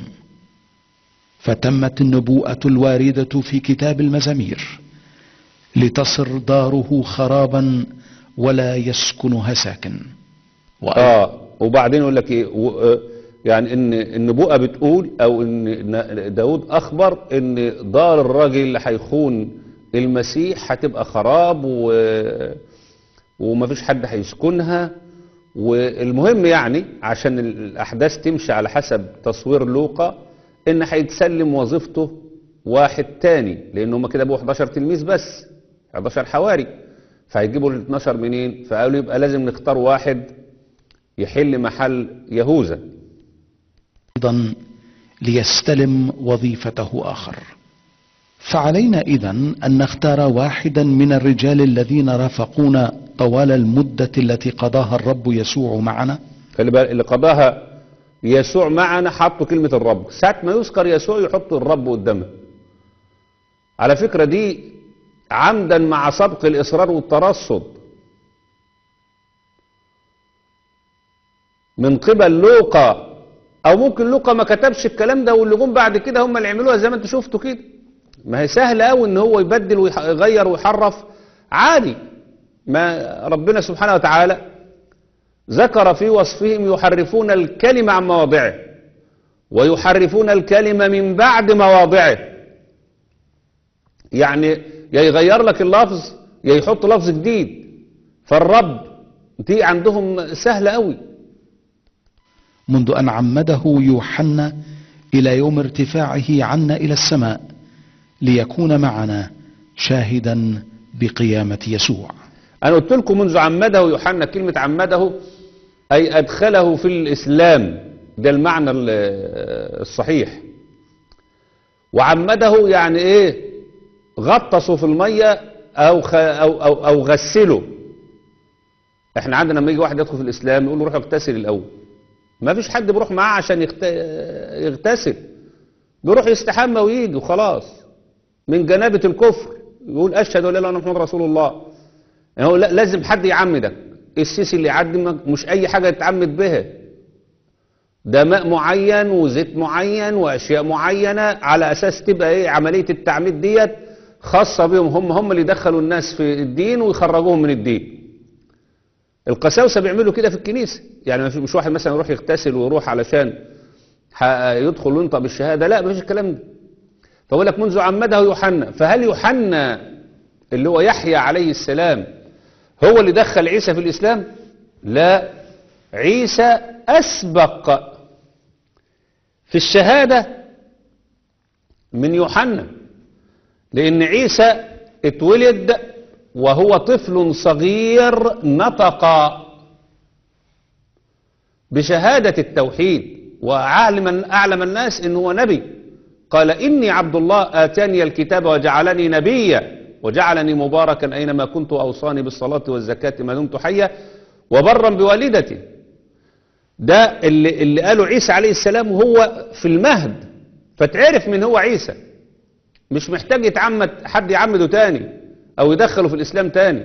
فتمت النبوءة الواردة في كتاب المزامير لتصر داره خرابا ولا يسكنها ساكن. آه وبعدين يقول لك إيه، يعني إن النبوءة بتقول أو إن داود أخبر إن دار الراجل اللي هيخون المسيح هتبقى خراب و... ومفيش حد هيسكنها. والمهم يعني عشان الأحداث تمشي على حسب تصوير لوقا إن هيتسلم وظيفته واحد تاني، لأن هم كده بقوا احداشر تلميذ بس، احداشر حواري، فهيجيبوا ال اتناشر منين؟ فقالوا يبقى لازم نختار واحد يحل محل يهوذا أيضا ليستلم وظيفته آخر. فعلينا إذن أن نختار واحدا من الرجال الذين رافقونا طوال المدة التي قضاها الرب يسوع معنا. خلي بالك اللي قضاها يسوع معنا حطوا كلمة الرب، ساعة ما يذكر يسوع يحطوا الرب قدامه. على فكرة دي عمدا مع سبق الإصرار والترصد من قبل لوقا، أو ممكن لوقا ما كتبش الكلام ده واللي جم بعد كده هم اللي عملوها زي ما انتوا شفتوا كده. ما هي سهلة أوي إن هو يبدل ويغير ويحرف عادي. ما ربنا سبحانه وتعالى ذكر في وصفهم يحرفون الكلمة عن مواضعه ويحرفون الكلمة من بعد مواضعه. يعني يا يغير لك اللفظ يا يحط لفظ جديد. فالرب دي عندهم سهلة أوي. منذ أن عمده يوحنا إلى يوم ارتفاعه عنا إلى السماء ليكون معنا شاهدا بقيامة يسوع. أنا قلت لكم منذ عمده يوحنا، كلمة عمده أي أدخله في الإسلام، ده المعنى الصحيح. وعمده يعني إيه؟ غطسوا في المية أو, خ... أو, أو, أو غسلوا. إحنا عندنا لما يجي واحد يدخل في الإسلام يقول له روح اغتسل الأول. ما فيش حد بيروح معاه عشان يغت... يغتسل، بيروح يستحمى ويجي وخلاص من جنابة الكفر، يقول أشهد أن لا إله إلا الله محمد رسول الله. يعني هو لازم حد يعمدك. السيسي اللي يعدمك مش أي حاجة يتعمد بها، ده ماء معين وزيت معين وأشياء معينة على أساس تبقى إيه عملية التعميد ديت خاصة بهم هم، هم اللي يدخلوا الناس في الدين ويخرجوهم من الدين. القساوسة بيعملوا كده في الكنيسة، يعني مش واحد مثلا يروح يغتسل ويروح علشان يدخل وينطق بالشهادة، لا مفيش الكلام ده. فأقول لك منذ عمده يوحنا، فهل يوحنا اللي هو يحيى عليه السلام هو اللي دخل عيسى في الإسلام؟ لا، عيسى أسبق في الشهادة من يوحنا، لأن عيسى اتولد وهو طفل صغير نطق بشهادة التوحيد وأعلم أعلم الناس إنه هو نبي. قال إني عبد الله آتاني الكتاب وجعلني نبيا وجعلني مباركا أينما كنت وأوصاني بالصلاة والزكاة ما دمت حيا وبرا بوالدتي. ده اللي, اللي قاله عيسى عليه السلام وهو في المهد، فتعرف من هو عيسى، مش محتاج يتعمد حد يعمده تاني أو يدخله في الإسلام تاني.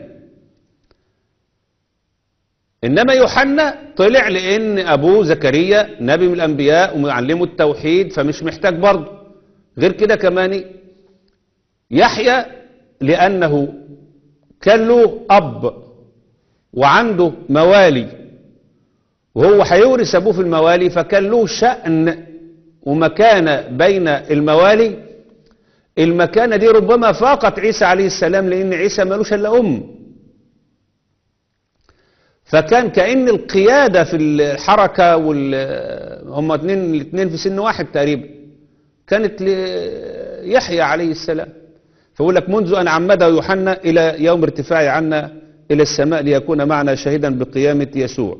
إنما يوحنا طلع لأن أبوه زكريا نبي من الأنبياء ومعلمه التوحيد، فمش محتاج برضه. غير كده كمان يحيى لأنه كان له أب وعنده موالي وهو هيورث أبوه في الموالي، فكان له شأن ومكانة بين الموالي. المكانة دي ربما فاقت عيسى عليه السلام لأن عيسى مالوش إلا أم، فكان كأن القيادة في الحركة وال هم اتنين الاثنين في سن واحد تقريبا كانت ليحيى عليه السلام. فيقول لك منذ أن عمده يوحنا إلى يوم ارتفاعه عنا إلى السماء ليكون معنا شاهدا بقيامة يسوع.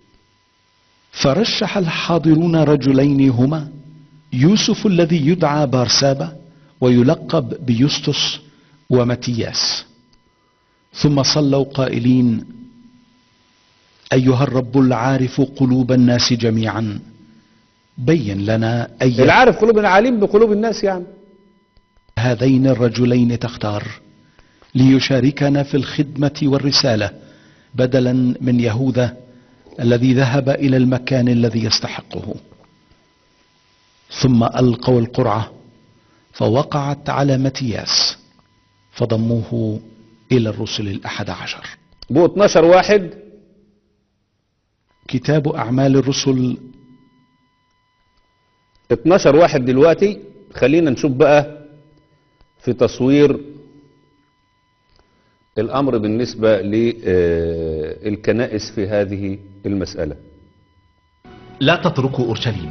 فرشح الحاضرون رجلين هما يوسف الذي يدعى بارسابة ويلقب بيوستس ومتياس، ثم صلوا قائلين: أيها الرب العارف قلوب الناس جميعا بين لنا أي العارف قلوب العالم بقلوب الناس يعني هذين الرجلين تختار ليشاركنا في الخدمة والرسالة بدلا من يهوذا الذي ذهب إلى المكان الذي يستحقه. ثم ألقوا القرعة فوقعت على متياس فضموه إلى الرسل الأحد عشر. بو اتناشر واحد. كتاب أعمال الرسل اتناشر واحد دلوقتي. خلينا نشوف بقى في تصوير الأمر بالنسبة للكنائس في هذه المسألة. لا تتركوا أورشليم.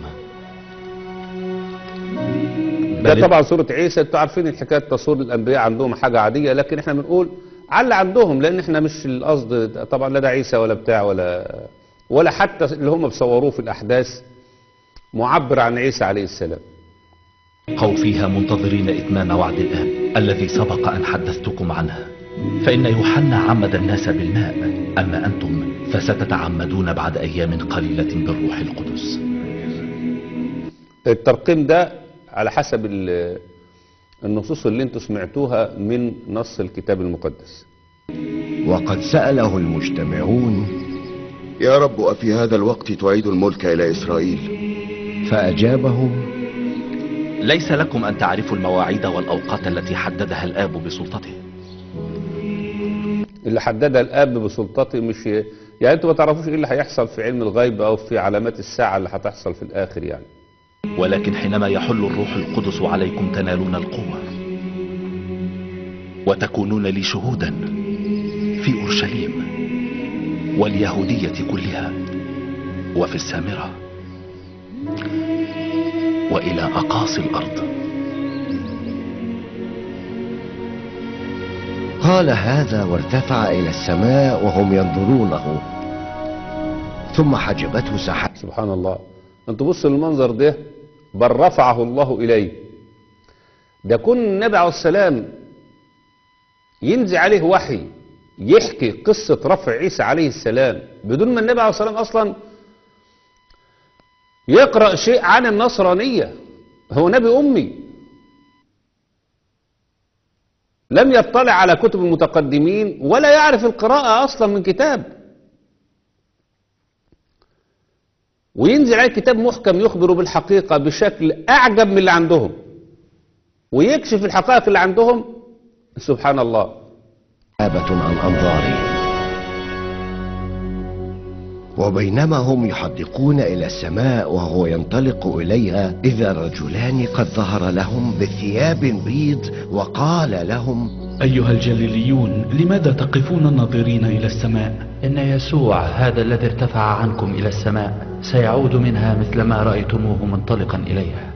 ده طبعا سورة عيسى. انتوا عارفين الحكاية تصوير الأنبياء عندهم حاجة عادية، لكن احنا بنقول على عندهم لأن احنا مش القصد طبعا لا ده عيسى ولا بتاع ولا ولا حتى اللي هم بصوروه في الأحداث معبر عن عيسى عليه السلام. بقوا فيها منتظرين إتمام وعد الآب الذي سبق أن حدثتكم عنه، فإن يوحنا عمد الناس بالماء، أما أنتم فستتعمدون بعد أيام قليلة بالروح القدس. الترقيم ده على حسب النصوص اللي انتوا سمعتوها من نص الكتاب المقدس. وقد سأله المجتمعون: يا رب، أفي هذا الوقت تعيد الملك إلى إسرائيل؟ فأجابهم: ليس لكم أن تعرفوا المواعيد والأوقات التي حددها الآب بسلطته. اللي حددها الآب بسلطته مش يعني انتوا ما تعرفوش ايه اللي هيحصل في علم الغيب او في علامات الساعة اللي هتحصل في الآخر يعني. ولكن حينما يحل الروح القدس عليكم تنالون القوة وتكونون لي شهودا في أورشليم واليهودية كلها وفي السامرة وإلى أقاصي الأرض. قال هذا وارتفع إلى السماء وهم ينظرونه، ثم حجبته سحاب. سبحان الله. انتوا بصوا للمنظر ده، بل رفعه الله إليه. ده كون النبي عليه السلام ينزل عليه وحي يحكي قصة رفع عيسى عليه السلام بدون ما النبي عليه السلام أصلا يقرأ شيء عن النصرانية. هو نبي أمي لم يطلع على كتب المتقدمين ولا يعرف القراءة أصلا من كتاب، وينزل عليه كتاب محكم يخبر بالحقيقة بشكل أعجب من اللي عندهم ويكشف الحقائق اللي عندهم. سبحان الله. آبة عن أنظارهم. وبينما هم يحدقون إلى السماء وهو ينطلق إليها، إذا رجلان قد ظهر لهم بثياب بيض وقال لهم: أيها الجليليون، لماذا تقفون ناظرين إلى السماء؟ إن يسوع هذا الذي ارتفع عنكم إلى السماء سيعود منها مثل ما رأيتموه منطلقا إليها.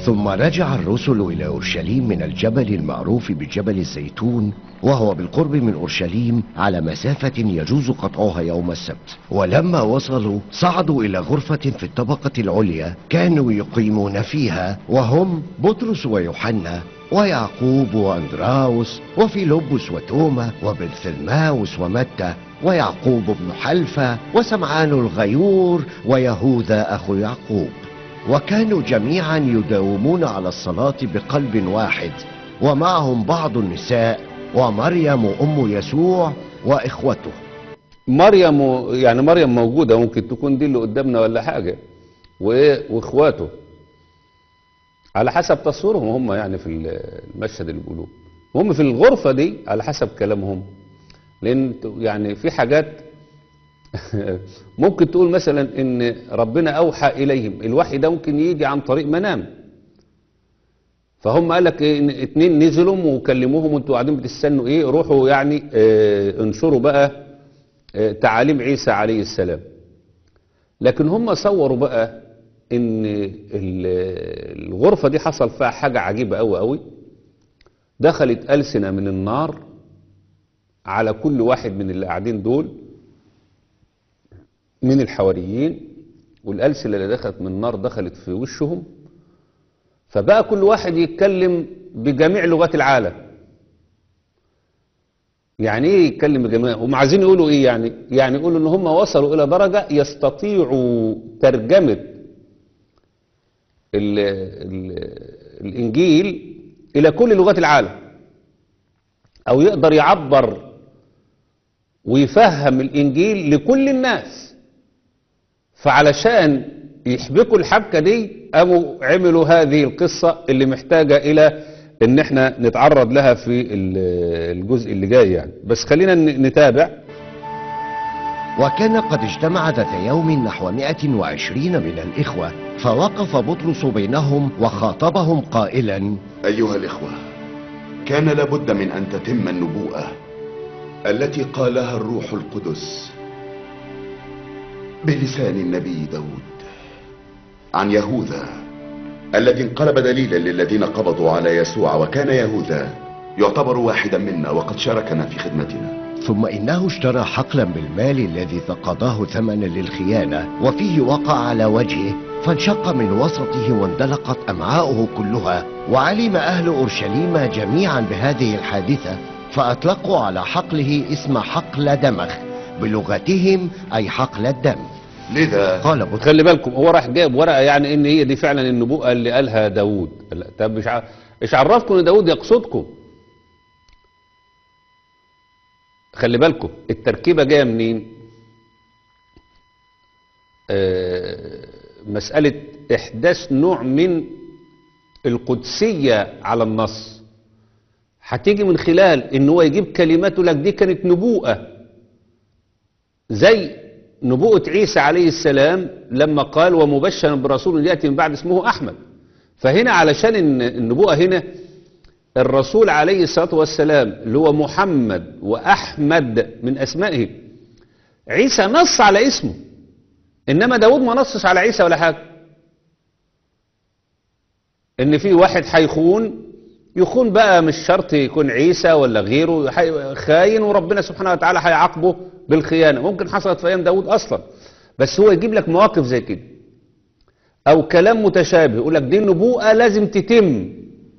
ثم رجع الرسل إلى أورشليم من الجبل المعروف بجبل الزيتون، وهو بالقرب من أورشليم على مسافة يجوز قطعها يوم السبت. ولما وصلوا صعدوا إلى غرفة في الطبقة العليا كانوا يقيمون فيها، وهم بطرس ويوحنا ويعقوب وأندراوس وفيلبس وتوما وبرثلماوس ومتى ويعقوب بن حلفة وسمعان الغيور ويهوذا أخو يعقوب. وكانوا جميعا يداومون على الصلاة بقلب واحد، ومعهم بعض النساء ومريم أم يسوع وإخوته. مريم يعني مريم موجودة، ممكن تكون دي اللي قدامنا ولا حاجة، وإيه وإخواته على حسب تصويرهم هم يعني في المشهد اللي بيقولوه. هم في الغرفة دي على حسب كلامهم، لأن يعني في حاجات ممكن تقول مثلا ان ربنا اوحى اليهم، الوحي ده ممكن يجي عن طريق منام، فهم قال لك إيه ان اتنين نزلوا وكلموهم وانتوا قاعدين بتستنوا ايه، روحوا يعني اه انشروا بقى اه تعاليم عيسى عليه السلام. لكن هم صوروا بقى ان الغرفة دي حصل فيها حاجة عجيبة قوي قوي، دخلت ألسنة من النار على كل واحد من اللي قاعدين دول من الحواريين، والألسنة اللي دخلت من النار دخلت في وشهم، فبقى كل واحد يتكلم بجميع لغات العالم. يعني ايه يتكلم بجميع؟ هم عايزين يقولوا ايه يعني؟ يعني يقولوا ان هم وصلوا الى درجة يستطيعوا ترجمة ال ال الانجيل الى كل لغات العالم، او يقدر يعبر ويفهم الانجيل لكل الناس. فعلشان يحبكوا الحبكة دي قاموا عملوا هذه القصة اللي محتاجة الى ان احنا نتعرض لها في الجزء اللي جاي يعني، بس خلينا نتابع. وكان قد اجتمع ذات يوم نحو مائة وعشرين من الإخوة، فوقف بطرس بينهم وخاطبهم قائلا: أيها الإخوة، كان لابد من أن تتم النبوءة التي قالها الروح القدس بلسان النبي داود عن يهوذا الذي انقلب دليلا للذين قبضوا على يسوع، وكان يهوذا يعتبر واحدا منا وقد شاركنا في خدمتنا. ثم إنه اشترى حقلا بالمال الذي فقده ثمنا للخيانة، وفيه وقع على وجهه فانشق من وسطه واندلقت أمعاؤه كلها. وعلم أهل أورشليم جميعا بهذه الحادثة، فأطلقوا على حقله اسم حقل دمخ بلغتهم أي حقل الدم. لذا قال بطرس: خلي بالكم هو راح جايب ورقة يعني ان هي دي فعلا النبوءة اللي قالها داود. طب مش ع... ايش عرفكم ان داود يقصدكم؟ خلي بالكم التركيبة جاية منين؟ آه مسألة احداث نوع من القدسية على النص هتيجي من خلال ان هو يجيب كلماته لك دي كانت نبوءة، زي نبوءة عيسى عليه السلام لما قال: ومبشرا برسول يأتي من بعد اسمه أحمد. فهنا علشان النبوءة هنا الرسول عليه الصلاة والسلام اللي هو محمد وأحمد من أسمائه، عيسى نص على اسمه، إنما داود ما نصش على عيسى ولا حاجة. إن في واحد هيخون، يخون بقى مش شرط يكون عيسى ولا غيره، خاين وربنا سبحانه وتعالى هيعاقبه بالخيانة. ممكن حصلت في أيام داود أصلا، بس هو يجيب لك مواقف زي كده أو كلام متشابه يقول لك دي النبوءة لازم تتم.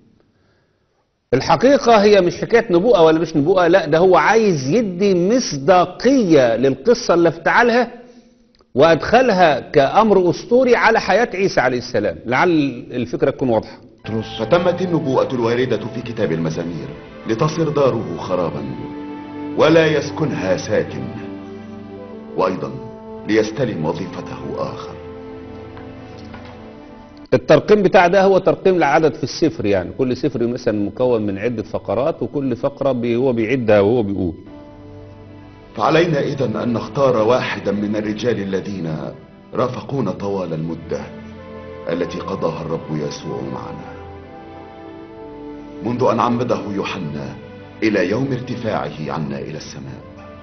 الحقيقة هي مش حكاية نبوءة ولا مش نبوءة، لا ده هو عايز يدي مصداقية للقصة اللي افتعلها وأدخلها كأمر أسطوري على حياة عيسى عليه السلام، لعل الفكرة تكون واضحة. فتمت النبوءة الواردة في كتاب المزامير لتصر داره خرابا ولا يسكنها ساكن، وأيضا ليستلم وظيفته آخر. الترقيم بتاع ده هو ترقيم العدد في السفر، يعني كل سفر مثلا مكون من عدة فقرات وكل فقرة بي هو بيعدها وهو بيقول. فعلينا إذن أن نختار واحدا من الرجال الذين رافقونا طوال المدة التي قضاها الرب يسوع معنا منذ أن عمده يوحنا إلى يوم ارتفاعه عنا إلى السماء،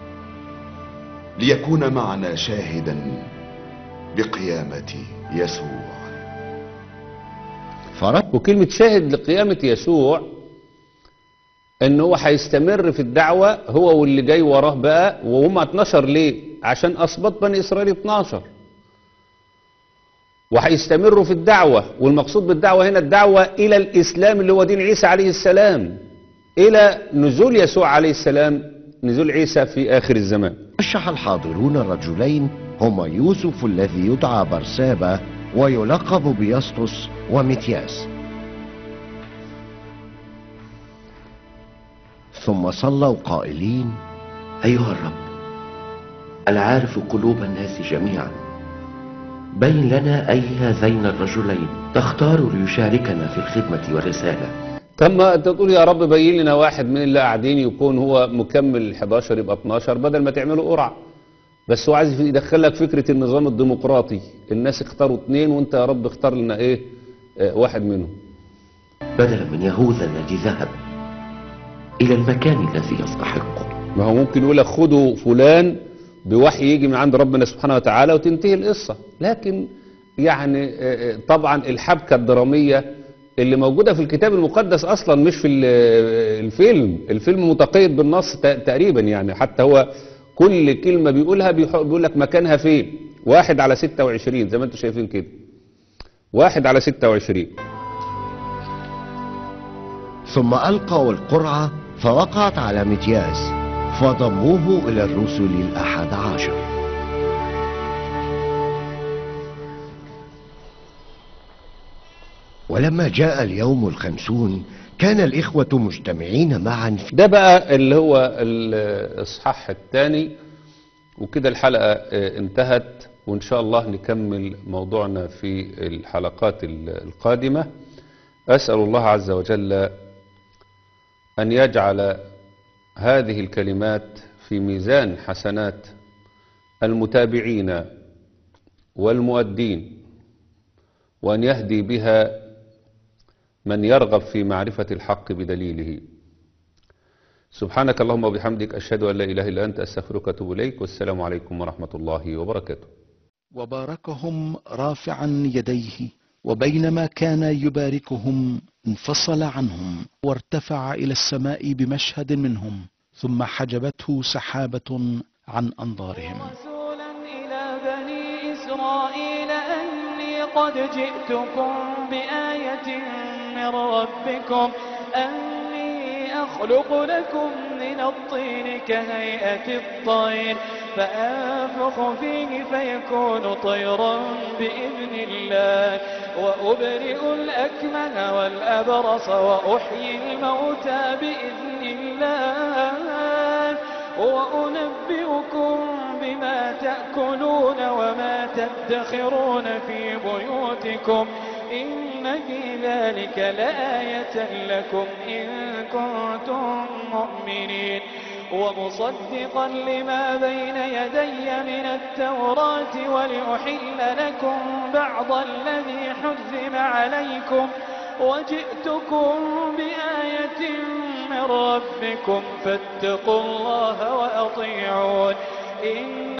ليكون معنا شاهدا بقيامة يسوع. فرد وكلمة شاهد لقيامة يسوع ان هو هيستمر في الدعوة هو واللي جاي وراه بقى، وهم اتناشر ليه؟ عشان اسباط بني اسرائيل اتناشر، وهيستمروا في الدعوة. والمقصود بالدعوة هنا الدعوة الى الاسلام اللي هو دين عيسى عليه السلام، الى نزول يسوع عليه السلام، نزول عيسى في اخر الزمان. رشح الحاضرون رجلين هما يوسف الذي يدعى برسابة ويلقب بيسطس ومتياس، ثم صلوا قائلين: أيها الرب العارف قلوب الناس جميعا، بين لنا أي هذين الرجلين تختار ليشاركنا في الخدمة والرسالة. طب ما انت تقول يا رب بين لنا واحد من اللي قاعدين يكون هو مكمل حداشر يبقى اتناشر بدل ما تعملوا قرعة. بس هو عايز يدخلك فكرة النظام الديمقراطي، الناس اختاروا اتنين وانت يا رب اختار لنا ايه اه واحد منهم. بدلا من يهوذا الذي ذهب إلى المكان الذي يستحقه. ما هو ممكن يقول لك خدوا فلان بوحي يجي من عند ربنا سبحانه وتعالى وتنتهي القصة، لكن يعني اه طبعا الحبكة الدرامية اللي موجودة في الكتاب المقدس أصلا مش في الفيلم. الفيلم متقيد بالنص تقريبا، يعني حتى هو كل كلمة بيقولها بيقول لك مكانها فين. واحد على ستة وعشرين زي ما انتم شايفين كده، واحد على ستة وعشرين. ثم ألقوا القرعة فوقعت على متياس فضموه إلى الرسل الأحد عشر. ولما جاء اليوم الخمسون كان الإخوة مجتمعين معا في ده بقى اللي هو الإصحاح الثاني. وكده الحلقة انتهت، وإن شاء الله نكمل موضوعنا في الحلقات القادمة. أسأل الله عز وجل أن يجعل هذه الكلمات في ميزان حسنات المتابعين والمؤدين، وأن يهدي بها من يرغب في معرفة الحق بدليله. سبحانك اللهم وبحمدك، أشهد أن لا إله إلا أنت، أستغفرك وأتوب إليك، والسلام عليكم ورحمة الله وبركاته. وباركهم رافعا يديه، وبينما كان يباركهم انفصل عنهم وارتفع إلى السماء بمشهد منهم، ثم حجبته سحابة عن أنظارهم. رسولا إلى بني إسرائيل أني قد جئتكم بآية من ربكم أني أخلق لكم من الطين كهيئة الطير فأنفخ فيه فيكون طيرا بإذن الله وأبرئ الأكمه والأبرص وأحيي الموتى بإذن الله وأنبئكم بما تأكلون وما تدخرون في بيوتكم إن في ذلك لآية لكم إن كنتم مؤمنين ومصدقا لما بين يدي من التوراة ولأحل لكم بعض الذي حرم عليكم وجئتكم بآية من ربكم فاتقوا الله وأطيعون.